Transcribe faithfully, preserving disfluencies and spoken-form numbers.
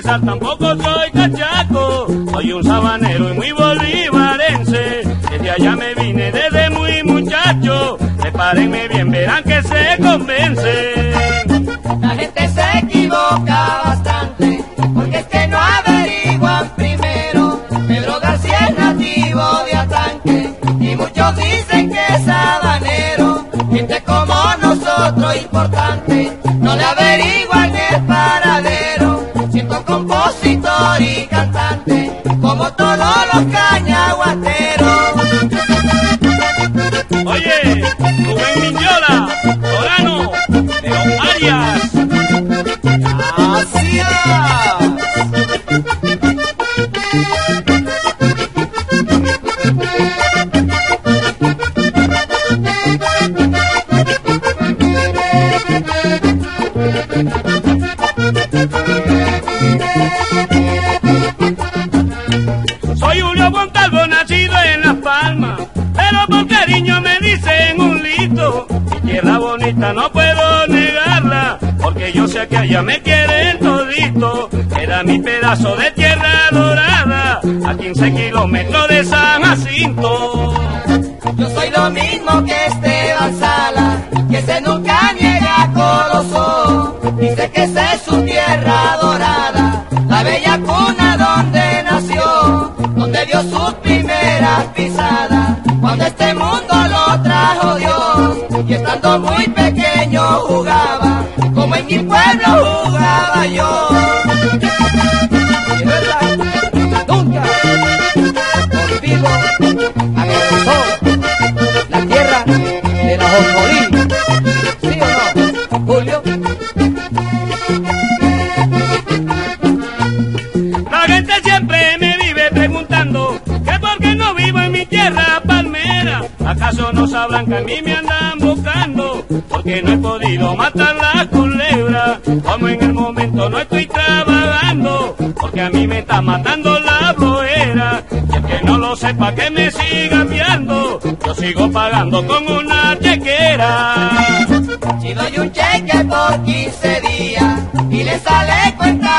pensar tampoco soy cachaco, soy un sabanero y muy bolivarense. Desde allá me vine desde muy muchacho, prepárenme bien, verán que se convencen. La gente se equivoca bastante, porque es que no averiguan primero. Pedro García es nativo de Atanque, y muchos dicen que es sabanero. Gente como nosotros importante, no le averiguan el paradero. Siento compositor y cantante, como todos los cañaguateros. Oye, Rubén Miñola, Torano, León Arias. ¡Gracias! Soy Julio Montalvo, nacido en Las Palmas, pero por cariño me dicen un lito. Mi tierra bonita no puedo negarla, porque yo sé que allá me quieren todito. Era mi pedazo de tierra dorada, a quince kilómetros de San Jacinto. Yo soy lo mismo que Esteban Sala, que se nunca niega con los ojos. Dice que esa es su tierra dorada, la bella cuna donde nació, donde dio sus primeras pisadas, cuando este mundo lo trajo Dios. Y estando muy pequeño jugaba, como en mi pueblo jugaba yo. Y es verdad, nunca olvido a mi razón, la tierra de la Josolí. ¿Sí o no, Julio? La gente siempre me vive preguntando que por qué no vivo en mi tierra palmera. ¿Acaso no sabrán que a mí me andan buscando? Porque no he podido matar la culebra, como en el momento no estoy trabajando, porque a mí me está matando la flojera. Y el que no lo sepa que me siga enviando, yo sigo pagando con una chequera. Si doy un cheque por quince días y le sale cuenta